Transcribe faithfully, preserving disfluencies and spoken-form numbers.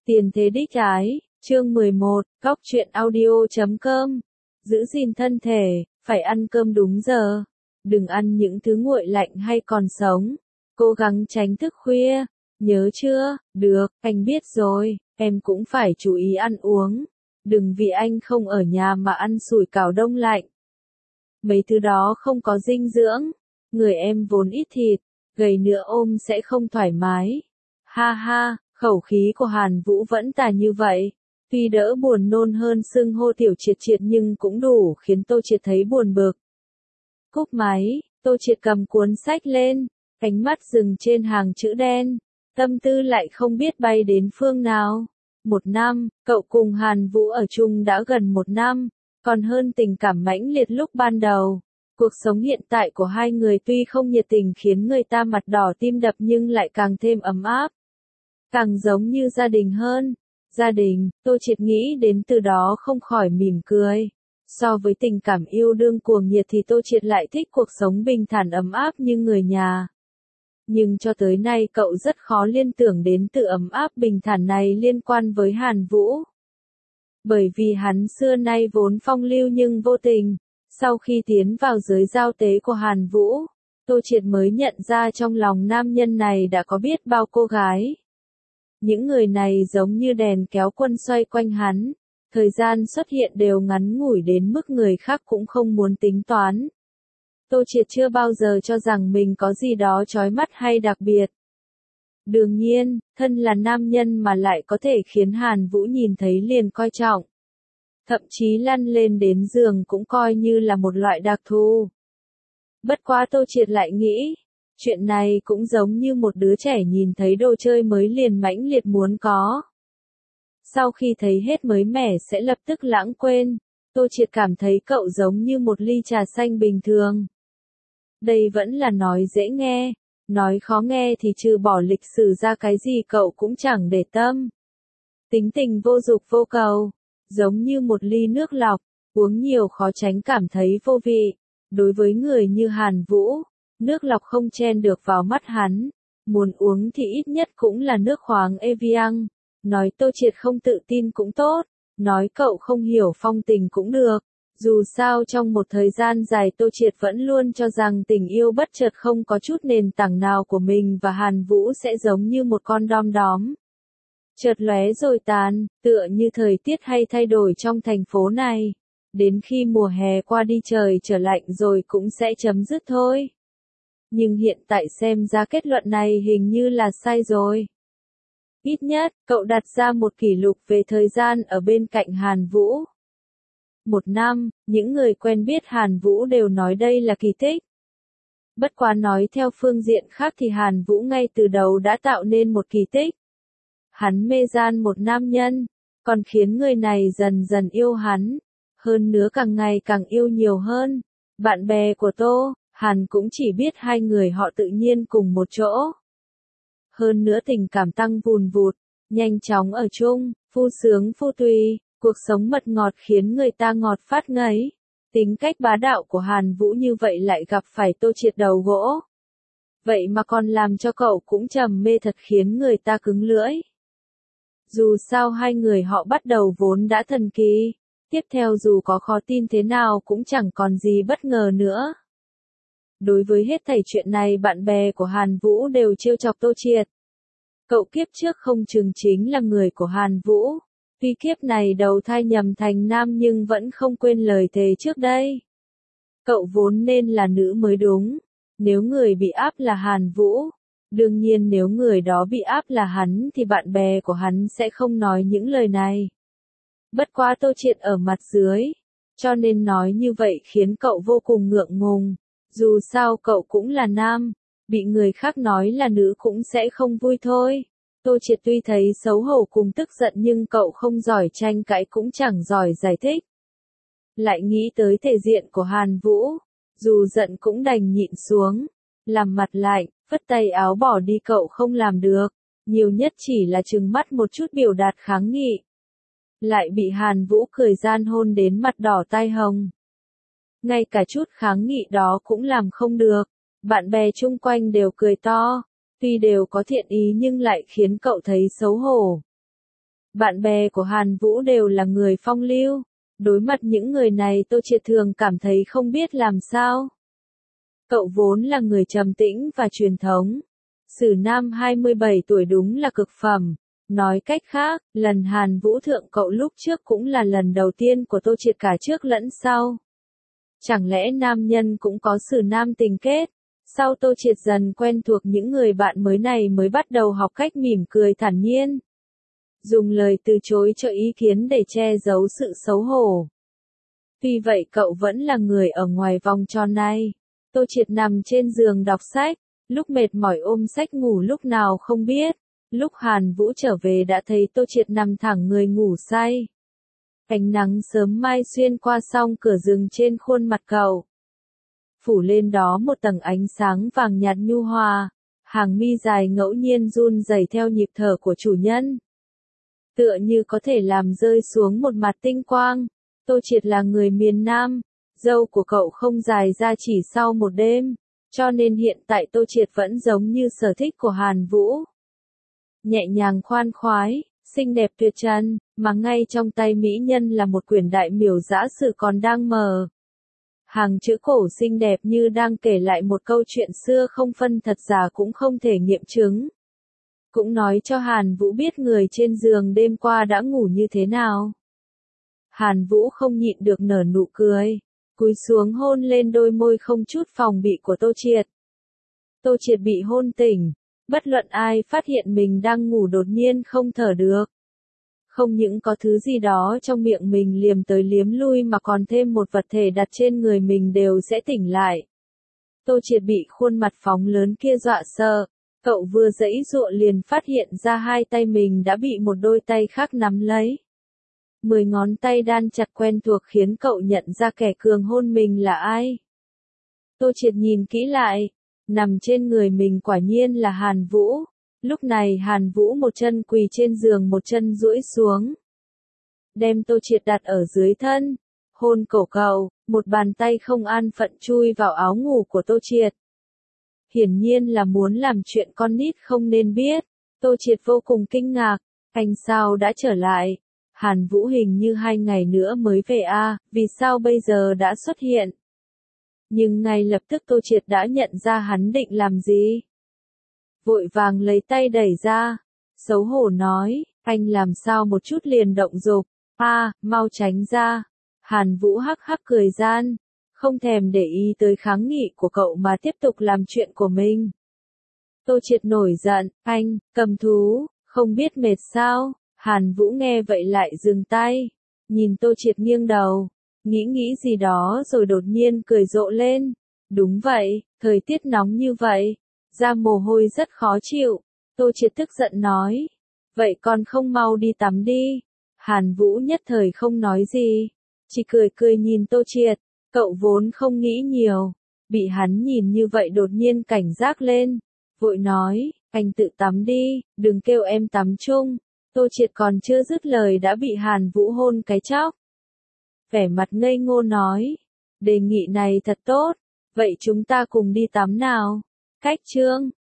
Tiền thế đích ái, chương mười một, góc truyện audio chấm com. Giữ gìn thân thể, phải ăn cơm đúng giờ. Đừng ăn những thứ nguội lạnh hay còn sống. Cố gắng tránh thức khuya. Nhớ chưa? Được, anh biết rồi, em cũng phải chú ý ăn uống. Đừng vì anh không ở nhà mà ăn sủi cảo đông lạnh. Mấy thứ đó không có dinh dưỡng. Người em vốn ít thịt, gầy nữa ôm sẽ không thoải mái. Ha ha. Khẩu khí của Hàn Vũ vẫn tà như vậy. Tuy đỡ buồn nôn hơn xưng hô Tiểu Triệt Triệt nhưng cũng đủ khiến Tô Triệt thấy buồn bực. Cúp máy, Tô Triệt cầm cuốn sách lên, ánh mắt dừng trên hàng chữ đen. Tâm tư lại không biết bay đến phương nào. Một năm, cậu cùng Hàn Vũ ở chung đã gần một năm, còn hơn tình cảm mãnh liệt lúc ban đầu. Cuộc sống hiện tại của hai người tuy không nhiệt tình khiến người ta mặt đỏ tim đập nhưng lại càng thêm ấm áp. Càng giống như gia đình hơn. Gia đình, Tô Triệt nghĩ đến từ đó không khỏi mỉm cười. So với tình cảm yêu đương cuồng nhiệt thì Tô Triệt lại thích cuộc sống bình thản ấm áp như người nhà. Nhưng cho tới nay cậu rất khó liên tưởng đến từ ấm áp bình thản này liên quan với Hàn Vũ. Bởi vì hắn xưa nay vốn phong lưu nhưng vô tình. Sau khi tiến vào giới giao tế của Hàn Vũ, Tô Triệt mới nhận ra trong lòng nam nhân này đã có biết bao cô gái. Những người này giống như đèn kéo quân xoay quanh hắn, thời gian xuất hiện đều ngắn ngủi đến mức người khác cũng không muốn tính toán. Tô Triệt chưa bao giờ cho rằng mình có gì đó chói mắt hay đặc biệt. Đương nhiên, thân là nam nhân mà lại có thể khiến Hàn Vũ nhìn thấy liền coi trọng. Thậm chí lăn lên đến giường cũng coi như là một loại đặc thù. Bất quá Tô Triệt lại nghĩ, chuyện này cũng giống như một đứa trẻ nhìn thấy đồ chơi mới liền mãnh liệt muốn có. Sau khi thấy hết mới mẻ sẽ lập tức lãng quên, Tô Triệt cảm thấy cậu giống như một ly trà xanh bình thường. Đây vẫn là nói dễ nghe, nói khó nghe thì trừ bỏ lịch sử ra cái gì cậu cũng chẳng để tâm. Tính tình vô dục vô cầu, giống như một ly nước lọc, uống nhiều khó tránh cảm thấy vô vị. Đối với người như Hàn Vũ, nước lọc không chen được vào mắt hắn, muốn uống thì ít nhất cũng là nước khoáng Evian. Nói Tô Triệt không tự tin cũng tốt, nói cậu không hiểu phong tình cũng được. Dù sao trong một thời gian dài Tô Triệt vẫn luôn cho rằng tình yêu bất chợt không có chút nền tảng nào của mình và Hàn Vũ sẽ giống như một con đom đóm. Chợt lóe rồi tàn, tựa như thời tiết hay thay đổi trong thành phố này. Đến khi mùa hè qua đi trời trở lạnh rồi cũng sẽ chấm dứt thôi. Nhưng hiện tại xem ra kết luận này hình như là sai rồi. Ít nhất, cậu đặt ra một kỷ lục về thời gian ở bên cạnh Hàn Vũ. Một năm, những người quen biết Hàn Vũ đều nói đây là kỳ tích. Bất quá nói theo phương diện khác thì Hàn Vũ ngay từ đầu đã tạo nên một kỳ tích. Hắn mê gian một nam nhân, còn khiến người này dần dần yêu hắn. Hơn nữa càng ngày càng yêu nhiều hơn. Bạn bè của Tô, Hàn cũng chỉ biết hai người họ tự nhiên cùng một chỗ. Hơn nữa tình cảm tăng vùn vụt, nhanh chóng ở chung, phu sướng phu tùy, cuộc sống mật ngọt khiến người ta ngọt phát ngấy. Tính cách bá đạo của Hàn Vũ như vậy lại gặp phải Tô Triệt đầu gỗ. Vậy mà còn làm cho cậu cũng trầm mê thật khiến người ta cứng lưỡi. Dù sao hai người họ bắt đầu vốn đã thần kỳ. Tiếp theo dù có khó tin thế nào cũng chẳng còn gì bất ngờ nữa. Đối với hết thảy chuyện này bạn bè của Hàn Vũ đều trêu chọc Tô Triệt. Cậu kiếp trước không chừng chính là người của Hàn Vũ. Tuy kiếp này đầu thai nhầm thành nam nhưng vẫn không quên lời thề trước đây. Cậu vốn nên là nữ mới đúng. Nếu người bị áp là Hàn Vũ. Đương nhiên nếu người đó bị áp là hắn thì bạn bè của hắn sẽ không nói những lời này. Bất quá Tô Triệt ở mặt dưới, cho nên nói như vậy khiến cậu vô cùng ngượng ngùng. Dù sao cậu cũng là nam, bị người khác nói là nữ cũng sẽ không vui thôi. Tô Triệt tuy thấy xấu hổ cùng tức giận nhưng cậu không giỏi tranh cãi cũng chẳng giỏi giải thích. Lại nghĩ tới thể diện của Hàn Vũ, dù giận cũng đành nhịn xuống, làm mặt lạnh, phất tay áo bỏ đi cậu không làm được, nhiều nhất chỉ là trừng mắt một chút biểu đạt kháng nghị. Lại bị Hàn Vũ cười gian hôn đến mặt đỏ tai hồng. Ngay cả chút kháng nghị đó cũng làm không được, bạn bè chung quanh đều cười to, tuy đều có thiện ý nhưng lại khiến cậu thấy xấu hổ. Bạn bè của Hàn Vũ đều là người phong lưu. Đối mặt những người này Tô Triệt thường cảm thấy không biết làm sao. Cậu vốn là người trầm tĩnh và truyền thống. Sử Nam hai mươi bảy tuổi đúng là cực phẩm. Nói cách khác, lần Hàn Vũ thượng cậu lúc trước cũng là lần đầu tiên của Tô Triệt cả trước lẫn sau. Chẳng lẽ nam nhân cũng có Sử Nam tình kết? Sau Tô Triệt dần quen thuộc những người bạn mới này mới bắt đầu học cách mỉm cười thản nhiên. Dùng lời từ chối cho ý kiến để che giấu sự xấu hổ. Tuy vậy cậu vẫn là người ở ngoài vòng tròn này. Tô Triệt nằm trên giường đọc sách, lúc mệt mỏi ôm sách ngủ lúc nào không biết. Lúc Hàn Vũ trở về đã thấy Tô Triệt nằm thẳng người ngủ say. Ánh nắng sớm mai xuyên qua song cửa rừng trên khuôn mặt cậu. Phủ lên đó một tầng ánh sáng vàng nhạt nhu hòa, hàng mi dài ngẫu nhiên run rẩy theo nhịp thở của chủ nhân. Tựa như có thể làm rơi xuống một mặt tinh quang. Tô Triệt là người miền Nam, râu của cậu không dài ra chỉ sau một đêm, cho nên hiện tại Tô Triệt vẫn giống như sở thích của Hàn Vũ. Nhẹ nhàng khoan khoái, xinh đẹp tuyệt trần, mà ngay trong tay mỹ nhân là một quyển đại miểu dã sử còn đang mở. Hàng chữ cổ xinh đẹp như đang kể lại một câu chuyện xưa không phân thật giả cũng không thể nghiệm chứng. Cũng nói cho Hàn Vũ biết người trên giường đêm qua đã ngủ như thế nào. Hàn Vũ không nhịn được nở nụ cười, cúi xuống hôn lên đôi môi không chút phòng bị của Tô Triệt. Tô Triệt bị hôn tỉnh, bất luận ai phát hiện mình đang ngủ đột nhiên không thở được. Không những có thứ gì đó trong miệng mình liềm tới liếm lui mà còn thêm một vật thể đặt trên người mình đều sẽ tỉnh lại. Tô Triệt bị khuôn mặt phóng lớn kia dọa sợ, cậu vừa giãy giụa liền phát hiện ra hai tay mình đã bị một đôi tay khác nắm lấy. Mười ngón tay đan chặt quen thuộc khiến cậu nhận ra kẻ cường hôn mình là ai. Tô Triệt nhìn kỹ lại, nằm trên người mình quả nhiên là Hàn Vũ. Lúc này Hàn Vũ một chân quỳ trên giường một chân duỗi xuống. Đem Tô Triệt đặt ở dưới thân, hôn cổ cậu, một bàn tay không an phận chui vào áo ngủ của Tô Triệt. Hiển nhiên là muốn làm chuyện con nít không nên biết. Tô Triệt vô cùng kinh ngạc, anh sao đã trở lại? Hàn Vũ hình như hai ngày nữa mới về a, à, vì sao bây giờ đã xuất hiện? Nhưng ngay lập tức Tô Triệt đã nhận ra hắn định làm gì. Vội vàng lấy tay đẩy ra, xấu hổ nói, anh làm sao một chút liền động dục, a, à, mau tránh ra. Hàn Vũ hắc hắc cười gian, không thèm để ý tới kháng nghị của cậu mà tiếp tục làm chuyện của mình. Tô Triệt nổi giận, anh, cầm thú, không biết mệt sao? Hàn Vũ nghe vậy lại dừng tay, nhìn Tô Triệt nghiêng đầu, nghĩ nghĩ gì đó rồi đột nhiên cười rộ lên. Đúng vậy, thời tiết nóng như vậy, ra mồ hôi rất khó chịu. Tô Triệt tức giận nói, vậy con không mau đi tắm đi. Hàn Vũ nhất thời không nói gì, chỉ cười cười nhìn Tô Triệt, cậu vốn không nghĩ nhiều, bị hắn nhìn như vậy đột nhiên cảnh giác lên, vội nói, anh tự tắm đi, đừng kêu em tắm chung. Tô Triệt còn chưa dứt lời đã bị Hàn Vũ hôn cái chóc. Vẻ mặt ngây ngô nói, đề nghị này thật tốt, vậy chúng ta cùng đi tắm nào. Cách chương